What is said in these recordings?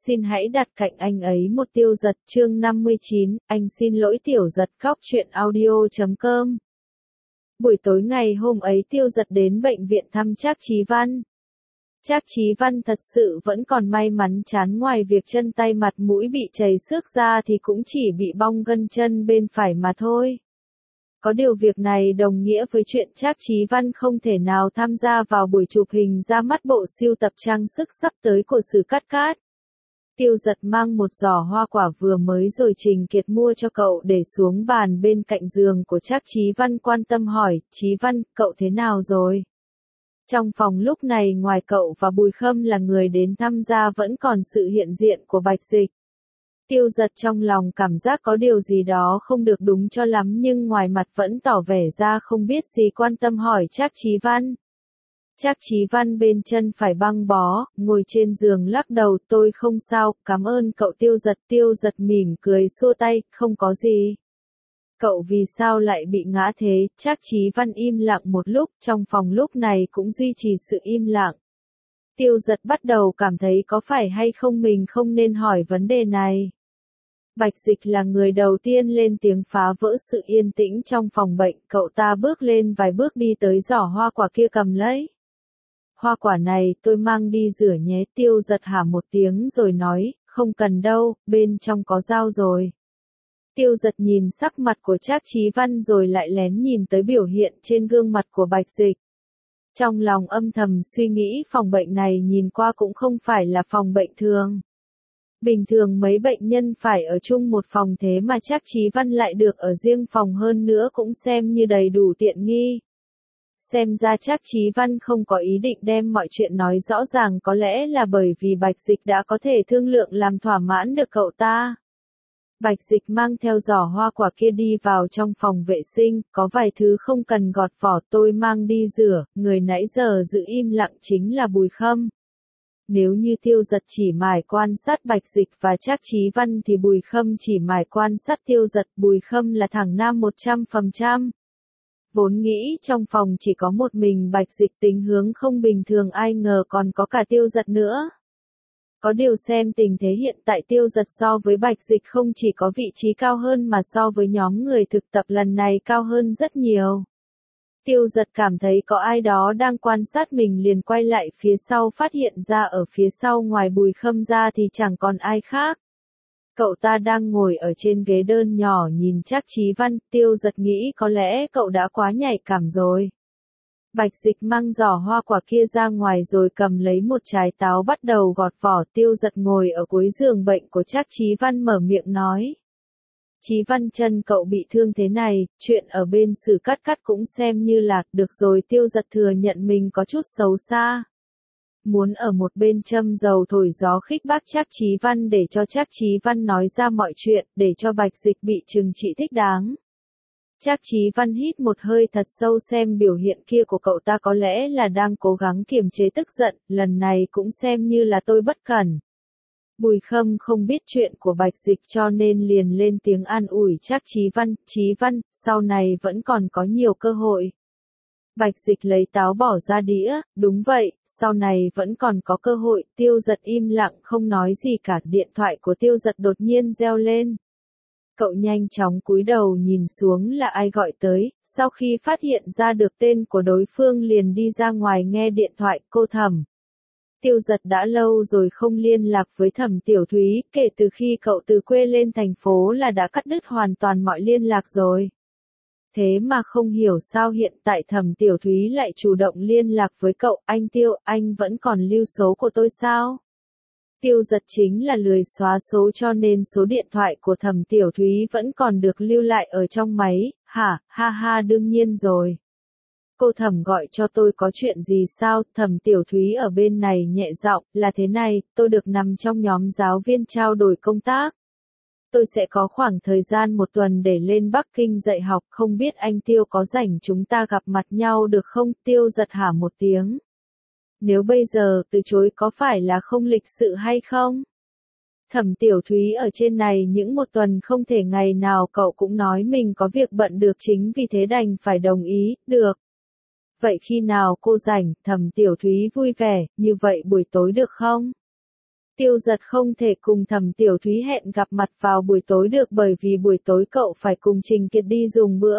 xin hãy đặt cạnh anh ấy một Tiêu Giật chương 59, anh xin lỗi Tiểu Giật khóc chuyện audio.com. Buổi tối ngày hôm ấy Tiêu Giật đến bệnh viện thăm Trác Chí Văn. Trác Chí Văn thật sự vẫn còn may mắn chán, ngoài việc chân tay mặt mũi bị chảy xước ra thì cũng chỉ bị bong gân chân bên phải mà thôi. Có điều việc này đồng nghĩa với chuyện Trác Chí Văn không thể nào tham gia vào buổi chụp hình ra mắt bộ sưu tập trang sức sắp tới của Sử Cát Cát. Tiêu Giật mang một giỏ hoa quả vừa mới rồi Trình Kiệt mua cho cậu để xuống bàn bên cạnh giường của Trác Chí Văn, quan tâm hỏi, Chí Văn, cậu thế nào rồi? Trong phòng lúc này ngoài cậu và Bùi Khâm là người đến tham gia vẫn còn sự hiện diện của Bạch Dịch. Tiêu Giật trong lòng cảm giác có điều gì đó không được đúng cho lắm, nhưng ngoài mặt vẫn tỏ vẻ ra không biết gì, quan tâm hỏi Trác Chí Văn. Trác Chí Văn bên chân phải băng bó, ngồi trên giường lắc đầu, tôi không sao, cảm ơn cậu Tiêu Giật. Tiêu Giật mỉm cười xua tay, không có gì. Cậu vì sao lại bị ngã thế? Trác Chí Văn im lặng một lúc, trong phòng lúc này cũng duy trì sự im lặng. Tiêu Giật bắt đầu cảm thấy có phải hay không mình không nên hỏi vấn đề này. Bạch Dịch là người đầu tiên lên tiếng phá vỡ sự yên tĩnh trong phòng bệnh, cậu ta bước lên vài bước đi tới giỏ hoa quả kia cầm lấy. Hoa quả này tôi mang đi rửa nhé. Tiêu Giật hả một tiếng rồi nói, không cần đâu, bên trong có dao rồi. Tiêu Giật nhìn sắc mặt của Trác Chí Văn rồi lại lén nhìn tới biểu hiện trên gương mặt của Bạch Dịch. Trong lòng âm thầm suy nghĩ phòng bệnh này nhìn qua cũng không phải là phòng bệnh thường. Bình thường mấy bệnh nhân phải ở chung một phòng, thế mà Trác Chí Văn lại được ở riêng phòng, hơn nữa cũng xem như đầy đủ tiện nghi. Xem ra Trác Chí Văn không có ý định đem mọi chuyện nói rõ ràng, có lẽ là bởi vì Bạch Dịch đã có thể thương lượng làm thỏa mãn được cậu ta. Bạch Dịch mang theo giỏ hoa quả kia đi vào trong phòng vệ sinh, có vài thứ không cần gọt vỏ tôi mang đi rửa, người nãy giờ giữ im lặng chính là Bùi Khâm. Nếu như Tiêu Giật chỉ mải quan sát Bạch Dịch và Trác Chí Văn thì Bùi Khâm chỉ mải quan sát Tiêu Giật. Bùi Khâm là thằng nam 100%. Vốn nghĩ trong phòng chỉ có một mình Bạch Dịch tính hướng không bình thường, ai ngờ còn có cả Tiêu Giật nữa. Có điều xem tình thế hiện tại Tiêu Giật so với Bạch Dịch không chỉ có vị trí cao hơn mà so với nhóm người thực tập lần này cao hơn rất nhiều. Tiêu Giật cảm thấy có ai đó đang quan sát mình, liền quay lại phía sau, phát hiện ra ở phía sau ngoài Bùi Khâm ra thì chẳng còn ai khác. Cậu ta đang ngồi ở trên ghế đơn nhỏ nhìn Trác Chí Văn. Tiêu Giật nghĩ có lẽ cậu đã quá nhạy cảm rồi. Bạch Dịch mang giỏ hoa quả kia ra ngoài rồi cầm lấy một trái táo bắt đầu gọt vỏ. Tiêu Giật ngồi ở cuối giường bệnh của Trác Chí Văn mở miệng nói. Chí Văn, chân cậu bị thương thế này, chuyện ở bên Sử Cát Cát cũng xem như là được rồi. Tiêu Giật thừa nhận mình có chút xấu xa. Muốn ở một bên châm dầu thổi gió khích bác Trác Chí Văn để cho Trác Chí Văn nói ra mọi chuyện, để cho Bạch Dịch bị trừng trị thích đáng. Trác Chí Văn hít một hơi thật sâu, xem biểu hiện kia của cậu ta có lẽ là đang cố gắng kiềm chế tức giận, lần này cũng xem như là tôi bất cẩn. Bùi Khâm không biết chuyện của Bạch Dịch cho nên liền lên tiếng an ủi Trác Chí Văn, Chí Văn, sau này vẫn còn có nhiều cơ hội. Bạch Dịch lấy táo bỏ ra đĩa, đúng vậy, sau này vẫn còn có cơ hội. Tiêu Giật im lặng không nói gì cả. Điện thoại của Tiêu Giật đột nhiên reo lên. Cậu nhanh chóng cúi đầu nhìn xuống là ai gọi tới, sau khi phát hiện ra được tên của đối phương liền đi ra ngoài nghe điện thoại. Cô Thẩm. Tiêu Giật đã lâu rồi không liên lạc với Thẩm Tiểu Thúy, kể từ khi cậu từ quê lên thành phố là đã cắt đứt hoàn toàn mọi liên lạc rồi. Thế mà không hiểu sao hiện tại Thẩm Tiểu Thúy lại chủ động liên lạc với cậu. Anh Tiêu, anh vẫn còn lưu số của tôi sao? Tiêu Giật chính là lười xóa số cho nên số điện thoại của Thẩm Tiểu Thúy vẫn còn được lưu lại ở trong máy. Hả, ha ha, đương nhiên rồi. Cô Thẩm gọi cho tôi có chuyện gì sao? Thẩm Tiểu Thúy ở bên này nhẹ giọng, là thế này, tôi được nằm trong nhóm giáo viên trao đổi công tác. Tôi sẽ có khoảng thời gian một tuần để lên Bắc Kinh dạy học, không biết anh Tiêu có rảnh chúng ta gặp mặt nhau được không? Tiêu Giật hả một tiếng. Nếu bây giờ từ chối có phải là không lịch sự hay không? Thẩm Tiểu Thúy ở trên này những một tuần không thể ngày nào cậu cũng nói mình có việc bận được, chính vì thế đành phải đồng ý. Được. Vậy khi nào cô rảnh? Thẩm Tiểu Thúy vui vẻ, như vậy buổi tối được không? Tiêu Giật không thể cùng Thẩm Tiểu Thúy hẹn gặp mặt vào buổi tối được bởi vì buổi tối cậu phải cùng Trình Kiệt đi dùng bữa.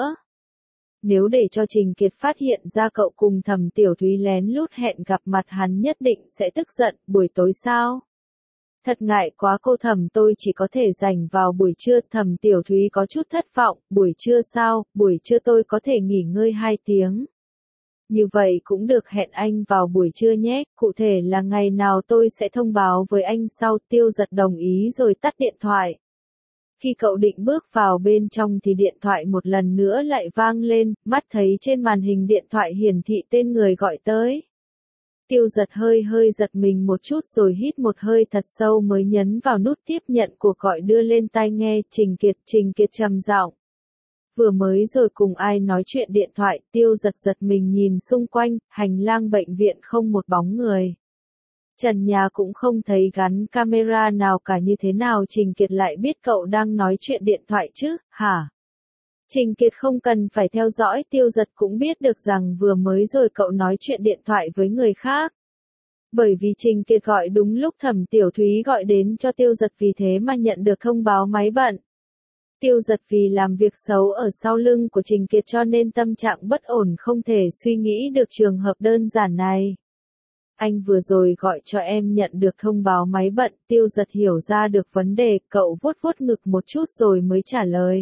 Nếu để cho Trình Kiệt phát hiện ra cậu cùng Thẩm Tiểu Thúy lén lút hẹn gặp mặt hắn nhất định sẽ tức giận, buổi tối sao? Thật ngại quá cô Thẩm, tôi chỉ có thể dành vào buổi trưa. Thẩm Tiểu Thúy có chút thất vọng, buổi trưa sao, buổi trưa tôi có thể nghỉ ngơi 2 tiếng. Như vậy cũng được, hẹn anh vào buổi trưa nhé, cụ thể là ngày nào tôi sẽ thông báo với anh sau. Tiêu Giật đồng ý rồi tắt điện thoại. Khi cậu định bước vào bên trong thì điện thoại một lần nữa lại vang lên, mắt thấy trên màn hình điện thoại hiển thị tên người gọi tới. Tiêu Giật hơi giật mình một chút rồi hít một hơi thật sâu mới nhấn vào nút tiếp nhận cuộc gọi đưa lên tai nghe. Trình Kiệt trầm giọng. Vừa mới rồi cùng ai nói chuyện điện thoại? Tiêu Giật mình nhìn xung quanh, hành lang bệnh viện không một bóng người. Trần nhà cũng không thấy gắn camera nào cả, như thế nào Trình Kiệt lại biết cậu đang nói chuyện điện thoại chứ, hả? Trình Kiệt không cần phải theo dõi, Tiêu Giật cũng biết được rằng vừa mới rồi cậu nói chuyện điện thoại với người khác. Bởi vì Trình Kiệt gọi đúng lúc Thẩm Tiểu Thúy gọi đến cho Tiêu Giật, vì thế mà nhận được thông báo máy bận. Tiêu Giật vì làm việc xấu ở sau lưng của Trình Kiệt cho nên tâm trạng bất ổn, không thể suy nghĩ được trường hợp đơn giản này. Anh vừa rồi gọi cho em nhận được thông báo máy bận. Tiêu Giật hiểu ra được vấn đề, cậu vuốt ngực một chút rồi mới trả lời.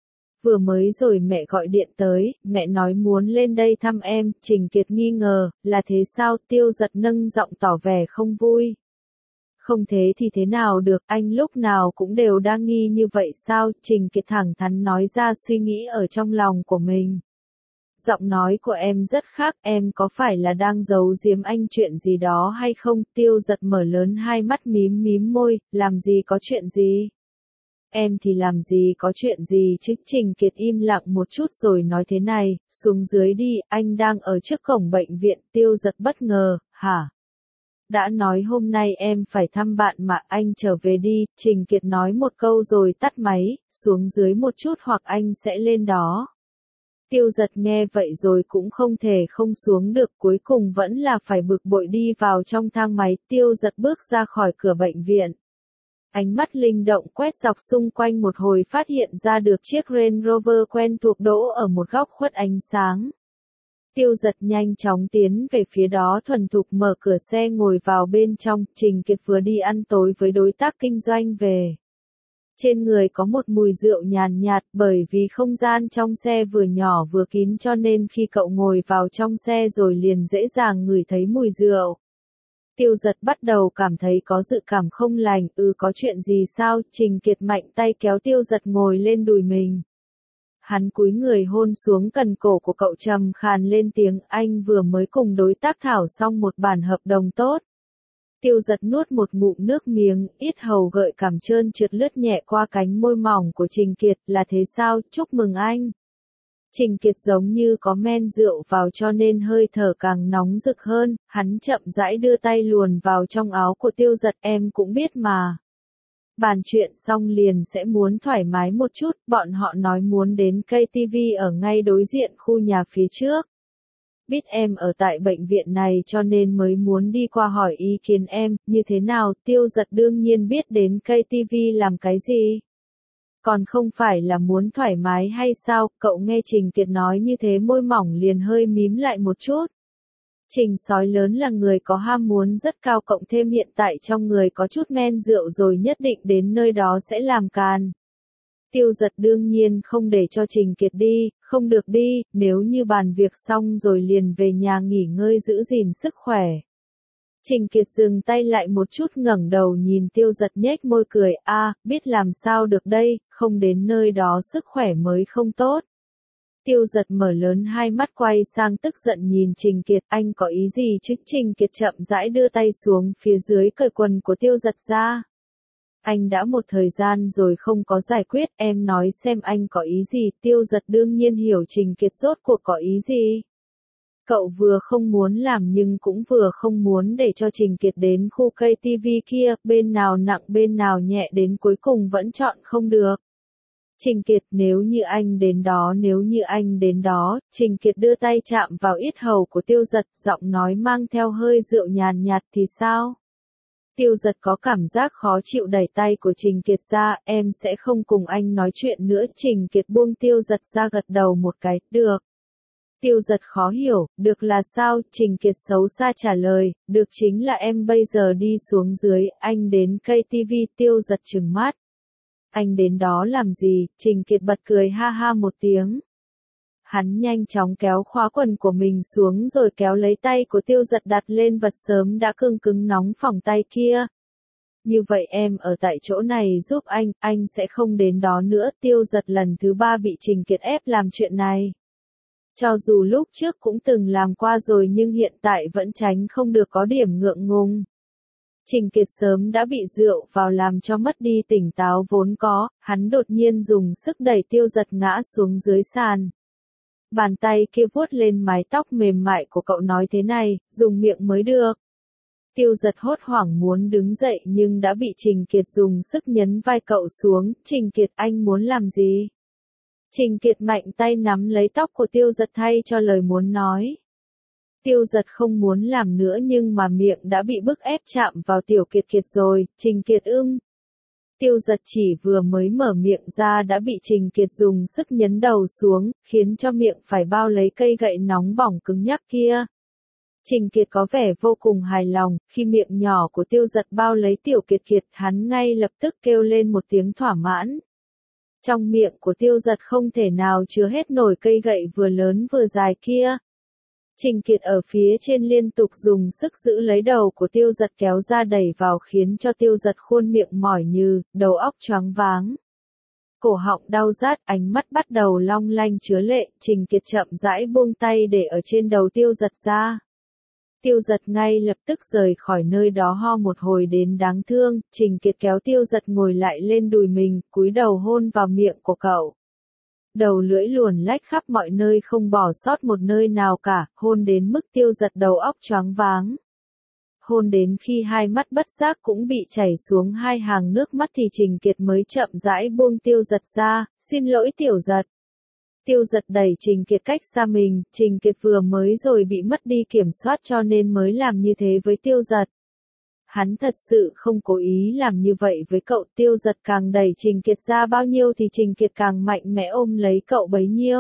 Vừa mới rồi mẹ gọi điện tới, mẹ nói muốn lên đây thăm em. Trình Kiệt nghi ngờ, là thế sao? Tiêu Giật nâng giọng tỏ vẻ không vui. Không thế thì thế nào được, anh lúc nào cũng đều đang nghi như vậy sao? Trình Kiệt thẳng thắn nói ra suy nghĩ ở trong lòng của mình. Giọng nói của em rất khác, em có phải là đang giấu giếm anh chuyện gì đó hay không? Tiêu Giật mở lớn hai mắt mím môi, làm gì có chuyện gì? Em thì làm gì có chuyện gì chứ? Trình Kiệt im lặng một chút rồi nói thế này, xuống dưới đi, anh đang ở trước cổng bệnh viện. Tiêu Giật bất ngờ, hả? Đã nói hôm nay em phải thăm bạn mà, anh trở về đi. Trình Kiệt nói một câu rồi tắt máy, xuống dưới một chút hoặc anh sẽ lên đó. Tiêu Giật nghe vậy rồi cũng không thể không xuống được, cuối cùng vẫn là phải bực bội đi vào trong thang máy. Tiêu Giật bước ra khỏi cửa bệnh viện. Ánh mắt linh động quét dọc xung quanh một hồi, phát hiện ra được chiếc Range Rover quen thuộc đỗ ở một góc khuất ánh sáng. Tiêu Giật nhanh chóng tiến về phía đó, thuần thục mở cửa xe ngồi vào bên trong. Trình Kiệt vừa đi ăn tối với đối tác kinh doanh về. Trên người có một mùi rượu nhàn nhạt, bởi vì không gian trong xe vừa nhỏ vừa kín cho nên khi cậu ngồi vào trong xe rồi liền dễ dàng ngửi thấy mùi rượu. Tiêu Giật bắt đầu cảm thấy có dự cảm không lành. Có chuyện gì sao? Trình Kiệt mạnh tay kéo Tiêu Giật ngồi lên đùi mình. Hắn cúi người hôn xuống cần cổ của cậu, trầm khàn lên tiếng, anh vừa mới cùng đối tác thảo xong một bản hợp đồng tốt. Tiêu Giật nuốt một ngụm nước miếng, yết hầu gợi cảm trơn trượt lướt nhẹ qua cánh môi mỏng của Trình Kiệt. Là thế sao? Chúc mừng anh. Trình Kiệt giống như có men rượu vào cho nên hơi thở càng nóng rực hơn, hắn chậm rãi đưa tay luồn vào trong áo của Tiêu Giật, em cũng biết mà. Bàn chuyện xong liền sẽ muốn thoải mái một chút, bọn họ nói muốn đến KTV ở ngay đối diện khu nhà phía trước. Biết em ở tại bệnh viện này cho nên mới muốn đi qua hỏi ý kiến em, như thế nào? Tiêu Giật đương nhiên biết đến KTV làm cái gì. Còn không phải là muốn thoải mái hay sao? Cậu nghe Trình Kiệt nói như thế môi mỏng liền hơi mím lại một chút. Trình sói lớn là người có ham muốn rất cao, cộng thêm hiện tại trong người có chút men rượu rồi nhất định đến nơi đó sẽ làm càn. Tiêu Giật đương nhiên không để cho Trình Kiệt đi, không được đi, nếu như bàn việc xong rồi liền về nhà nghỉ ngơi giữ gìn sức khỏe. Trình Kiệt dừng tay lại một chút, ngẩng đầu nhìn Tiêu Giật nhếch môi cười, biết làm sao được đây, không đến nơi đó sức khỏe mới không tốt. Tiêu Giật mở lớn hai mắt quay sang tức giận nhìn Trình Kiệt, anh có ý gì chứ? Trình Kiệt chậm rãi đưa tay xuống phía dưới cởi quần của Tiêu Giật ra. Anh đã một thời gian rồi không có giải quyết, em nói xem anh có ý gì? Tiêu Giật đương nhiên hiểu Trình Kiệt rốt cuộc có ý gì. Cậu vừa không muốn làm nhưng cũng vừa không muốn để cho Trình Kiệt đến khu KTV kia, bên nào nặng bên nào nhẹ đến cuối cùng vẫn chọn không được. Trình Kiệt, nếu như anh đến đó, Trình Kiệt đưa tay chạm vào yết hầu của Tiêu Giật, giọng nói mang theo hơi rượu nhàn nhạt, thì sao? Tiêu Giật có cảm giác khó chịu đẩy tay của Trình Kiệt ra, em sẽ không cùng anh nói chuyện nữa. Trình Kiệt buông Tiêu Giật ra gật đầu một cái, được. Tiêu Giật khó hiểu, được là sao? Trình Kiệt xấu xa trả lời, được chính là em bây giờ đi xuống dưới, anh đến KTV. Tiêu Giật trừng mắt. Anh đến đó làm gì? Trình Kiệt bật cười ha ha một tiếng. Hắn nhanh chóng kéo khóa quần của mình xuống rồi kéo lấy tay của Tiêu Giật đặt lên vật sớm đã cứng cứng nóng phỏng tay kia. Như vậy em ở tại chỗ này giúp anh sẽ không đến đó nữa. Tiêu Giật lần thứ 3 bị Trình Kiệt ép làm chuyện này. Cho dù lúc trước cũng từng làm qua rồi nhưng hiện tại vẫn tránh không được có điểm ngượng ngùng. Trình Kiệt sớm đã bị rượu vào làm cho mất đi tỉnh táo vốn có, hắn đột nhiên dùng sức đẩy Tiêu Giật ngã xuống dưới sàn. Bàn tay kia vuốt lên mái tóc mềm mại của cậu nói thế này, dùng miệng mới được. Tiêu Giật hốt hoảng muốn đứng dậy nhưng đã bị Trình Kiệt dùng sức nhấn vai cậu xuống. Trình Kiệt, anh muốn làm gì? Trình Kiệt mạnh tay nắm lấy tóc của Tiêu Giật thay cho lời muốn nói. Tiêu Giật không muốn làm nữa nhưng mà miệng đã bị bức ép chạm vào Tiểu Kiệt Kiệt rồi. Trình Kiệt Tiêu Giật chỉ vừa mới mở miệng ra đã bị Trình Kiệt dùng sức nhấn đầu xuống, khiến cho miệng phải bao lấy cây gậy nóng bỏng cứng nhắc kia. Trình Kiệt có vẻ vô cùng hài lòng, khi miệng nhỏ của Tiêu Giật bao lấy Tiểu Kiệt Kiệt, hắn ngay lập tức kêu lên một tiếng thỏa mãn. Trong miệng của Tiêu Giật không thể nào chứa hết nổi cây gậy vừa lớn vừa dài kia. Trình Kiệt ở phía trên liên tục dùng sức giữ lấy đầu của Tiêu Giật kéo ra đẩy vào khiến cho Tiêu Giật khuôn miệng mỏi nhừ, đầu óc choáng váng. Cổ họng đau rát, ánh mắt bắt đầu long lanh chứa lệ. Trình Kiệt chậm rãi buông tay để ở trên đầu Tiêu Giật ra. Tiêu Giật ngay lập tức rời khỏi nơi đó ho một hồi đến đáng thương. Trình Kiệt kéo Tiêu Giật ngồi lại lên đùi mình, cúi đầu hôn vào miệng của cậu. Đầu lưỡi luồn lách khắp mọi nơi không bỏ sót một nơi nào cả, hôn đến mức Tiêu Giật đầu óc choáng váng. Hôn đến khi hai mắt bất giác cũng bị chảy xuống hai hàng nước mắt thì Trình Kiệt mới chậm rãi buông Tiêu Giật ra, xin lỗi Tiểu Giật. Tiêu Giật đẩy Trình Kiệt cách xa mình, Trình Kiệt vừa mới rồi bị mất đi kiểm soát cho nên mới làm như thế với Tiêu Giật. Hắn thật sự không cố ý làm như vậy với cậu. Tiêu Giật càng đẩy Trình Kiệt ra bao nhiêu thì Trình Kiệt càng mạnh mẽ ôm lấy cậu bấy nhiêu.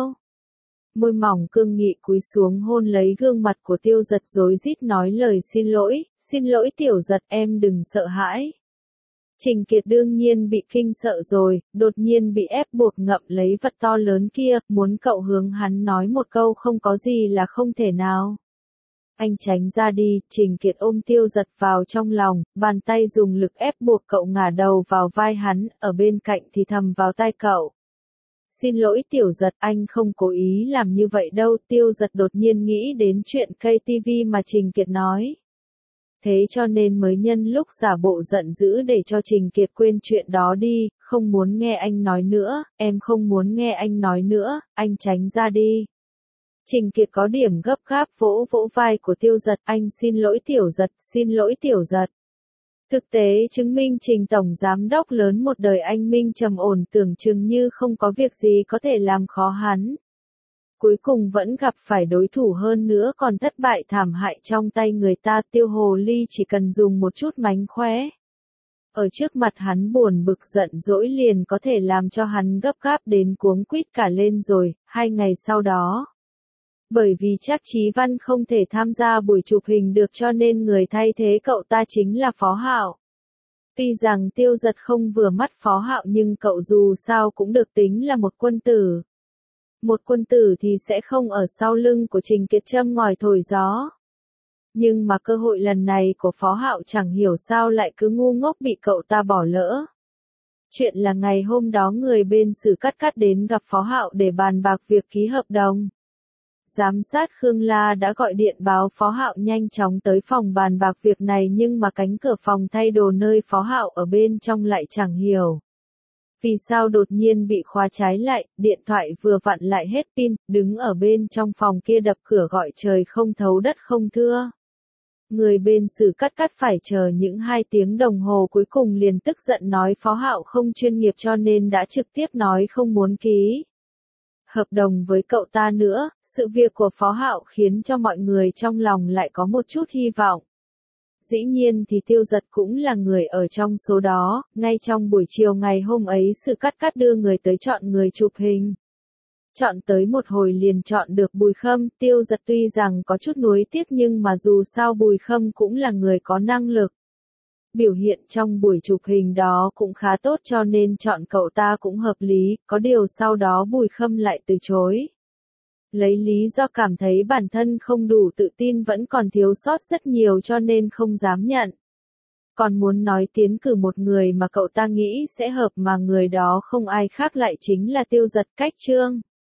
Môi mỏng cương nghị cúi xuống hôn lấy gương mặt của Tiêu Giật rối rít nói lời xin lỗi Tiểu Giật, em đừng sợ hãi. Trình Kiệt đương nhiên bị kinh sợ rồi, đột nhiên bị ép buộc ngậm lấy vật to lớn kia, muốn cậu hướng hắn nói một câu không có gì là không thể nào. Anh tránh ra đi. Trình Kiệt ôm Tiêu Giật vào trong lòng, bàn tay dùng lực ép buộc cậu ngả đầu vào vai hắn, ở bên cạnh thì thầm vào tai cậu. Xin lỗi Tiểu Giật, anh không cố ý làm như vậy đâu. Tiêu Giật đột nhiên nghĩ đến chuyện KTV mà Trình Kiệt nói. Thế cho nên mới nhân lúc giả bộ giận dữ để cho Trình Kiệt quên chuyện đó đi, không muốn nghe anh nói nữa, em không muốn nghe anh nói nữa, anh tránh ra đi. Trình Kiệt có điểm gấp gáp vỗ vỗ vai của Tiêu Giật, anh xin lỗi Tiểu Giật, xin lỗi Tiểu Giật. Thực tế chứng minh Trình Tổng Giám đốc lớn một đời anh minh trầm ổn tưởng chừng như không có việc gì có thể làm khó hắn. Cuối cùng vẫn gặp phải đối thủ hơn nữa còn thất bại thảm hại trong tay người ta. Tiêu Hồ Ly chỉ cần dùng một chút mánh khóe. Ở trước mặt hắn buồn bực giận dỗi liền có thể làm cho hắn gấp gáp đến cuống quýt cả lên rồi. 2 ngày sau đó. Bởi vì Trác Chí Văn không thể tham gia buổi chụp hình được cho nên người thay thế cậu ta chính là Phó Hạo. Tuy rằng Tiêu Giật không vừa mắt Phó Hạo nhưng cậu dù sao cũng được tính là một quân tử. Một quân tử thì sẽ không ở sau lưng của Trình Kiệt châm ngòi thổi gió. Nhưng mà cơ hội lần này của Phó Hạo chẳng hiểu sao lại cứ ngu ngốc bị cậu ta bỏ lỡ. Chuyện là ngày hôm đó người bên Sử Cắt đến gặp Phó Hạo để bàn bạc việc ký hợp đồng. Giám sát Khương La đã gọi điện báo Phó Hạo nhanh chóng tới phòng bàn bạc việc này nhưng mà cánh cửa phòng thay đồ nơi Phó Hạo ở bên trong lại chẳng hiểu. Vì sao đột nhiên bị khóa trái lại, điện thoại vừa vặn lại hết pin, đứng ở bên trong phòng kia đập cửa gọi trời không thấu đất không thưa. Người bên Sử Cắt phải chờ những 2 tiếng đồng hồ cuối cùng liền tức giận nói Phó Hạo không chuyên nghiệp cho nên đã trực tiếp nói không muốn ký hợp đồng với cậu ta nữa. Sự việc của Phó Hạo khiến cho mọi người trong lòng lại có một chút hy vọng. dĩ nhiên thì Tiêu Giật cũng là người ở trong số đó, ngay trong buổi chiều ngày hôm ấy Sự Cắt đưa người tới chọn người chụp hình. Chọn tới một hồi liền chọn được Bùi Khâm, Tiêu Giật tuy rằng có chút nuối tiếc nhưng mà dù sao Bùi Khâm cũng là người có năng lực. Biểu hiện trong buổi chụp hình đó cũng khá tốt cho nên chọn cậu ta cũng hợp lý, có điều sau đó Bùi Khâm lại từ chối. Lấy lý do cảm thấy bản thân không đủ tự tin vẫn còn thiếu sót rất nhiều cho nên không dám nhận. Còn muốn nói tiến cử một người mà cậu ta nghĩ sẽ hợp mà người đó không ai khác lại chính là Tiêu Giật. Cách chương